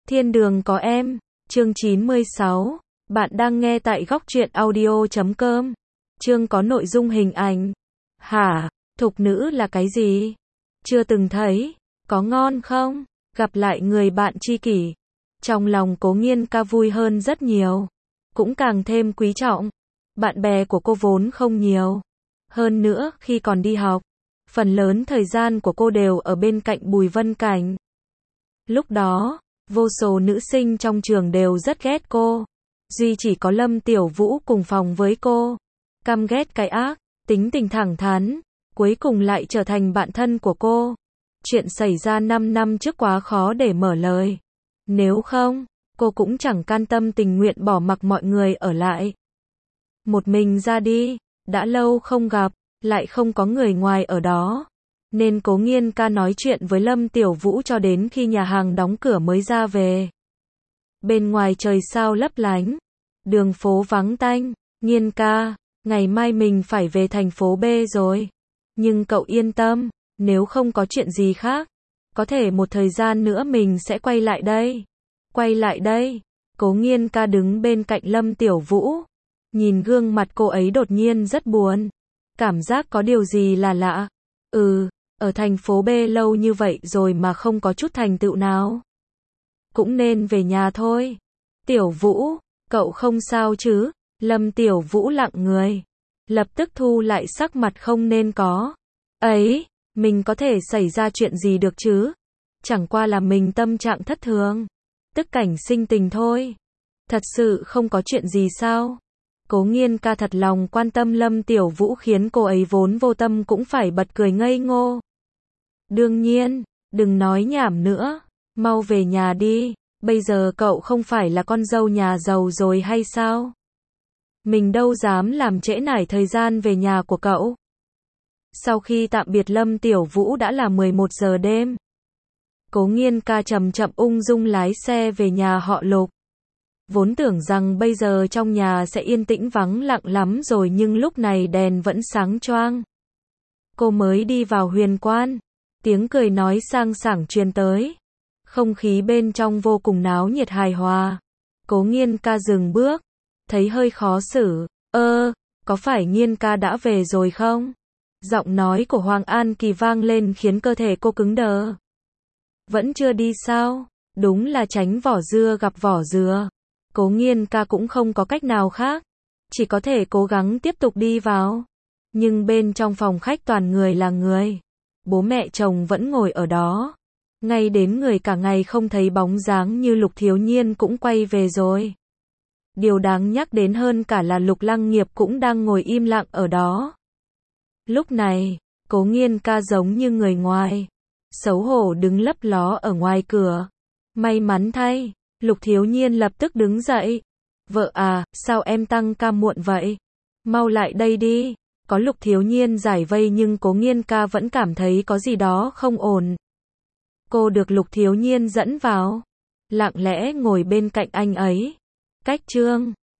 Thiên đường có em, chương 96. Bạn đang nghe tại góc truyện audio.com. Chương có nội dung hình ảnh. Hả, thục nữ là cái gì? Chưa từng thấy, có ngon không? Gặp lại người bạn tri kỷ. Trong lòng Cố Nghiên Ca vui hơn rất nhiều. Cũng càng thêm quý trọng. Bạn bè của cô vốn không nhiều. Hơn nữa, khi còn đi học, phần lớn thời gian của cô đều ở bên cạnh Bùi Vân Cảnh. Lúc đó, vô số nữ sinh trong trường đều rất ghét cô. Duy chỉ có Lâm Tiểu Vũ cùng phòng với cô. Căm ghét cái ác, tính tình thẳng thắn, cuối cùng lại trở thành bạn thân của cô. Chuyện xảy ra 5 năm trước quá khó để mở lời. Nếu không, cô cũng chẳng can tâm tình nguyện bỏ mặc mọi người ở lại. Một mình ra đi, đã lâu không gặp, lại không có người ngoài ở đó. Nên Cố Nghiên Ca nói chuyện với Lâm Tiểu Vũ cho đến khi nhà hàng đóng cửa mới ra về. Bên ngoài trời sao lấp lánh, đường phố vắng tanh. Nghiên ca, ngày mai mình phải về thành phố B rồi. Nhưng cậu yên tâm, nếu không có chuyện gì khác, có thể một thời gian nữa mình sẽ quay lại đây. Quay lại đây. Cố Nghiên Ca đứng bên cạnh Lâm Tiểu Vũ. Nhìn gương mặt cô ấy đột nhiên rất buồn. Cảm giác có điều gì là lạ. Ở thành phố B lâu như vậy rồi mà không có chút thành tựu nào. Cũng nên về nhà thôi. Tiểu Vũ, cậu không sao chứ? Lâm Tiểu Vũ lặng người. Lập tức thu lại sắc mặt không nên có. Ấy, mình có thể xảy ra chuyện gì được chứ? Chẳng qua là mình tâm trạng thất thường. Tức cảnh sinh tình thôi. Thật sự không có chuyện gì sao? Cố Nghiên Ca thật lòng quan tâm Lâm Tiểu Vũ khiến cô ấy vốn vô tâm cũng phải bật cười ngây ngô. Đương nhiên, đừng nói nhảm nữa, mau về nhà đi, bây giờ cậu không phải là con dâu nhà giàu rồi hay sao? Mình đâu dám làm trễ nải thời gian về nhà của cậu. Sau khi tạm biệt Lâm Tiểu Vũ đã là 11 giờ đêm. Cố Nghiên Ca chậm chậm ung dung lái xe về nhà họ Lục. Vốn tưởng rằng bây giờ trong nhà sẽ yên tĩnh vắng lặng lắm rồi nhưng lúc này đèn vẫn sáng choang. Cô mới đi vào huyền quan. Tiếng cười nói sang sảng truyền tới. Không khí bên trong vô cùng náo nhiệt hài hòa. Cố Nghiên Ca dừng bước. Thấy hơi khó xử. Có phải Nghiên ca đã về rồi không? Giọng nói của Hoàng An Kỳ vang lên khiến cơ thể cô cứng đờ. Vẫn chưa đi sao? Đúng là tránh vỏ dưa gặp vỏ dừa. Cố Nghiên Ca cũng không có cách nào khác. Chỉ có thể cố gắng tiếp tục đi vào. Nhưng bên trong phòng khách toàn người là người. Bố mẹ chồng vẫn ngồi ở đó. Ngay đến người cả ngày không thấy bóng dáng như Lục Thiếu Nhiên cũng quay về rồi. Điều đáng nhắc đến hơn cả là Lục Lăng Nghiệp cũng đang ngồi im lặng ở đó. Lúc này, Cố Nghiên Ca giống như người ngoài. Xấu hổ đứng lấp ló ở ngoài cửa. May mắn thay, Lục Thiếu Nhiên lập tức đứng dậy. Vợ à, sao em tăng ca muộn vậy? Mau lại đây đi. Có Lục Thiếu Nhiên giải vây nhưng Cố Nghiên Ca vẫn cảm thấy có gì đó không ổn. Cô được Lục Thiếu Nhiên dẫn vào. Lặng lẽ ngồi bên cạnh anh ấy. Cách chương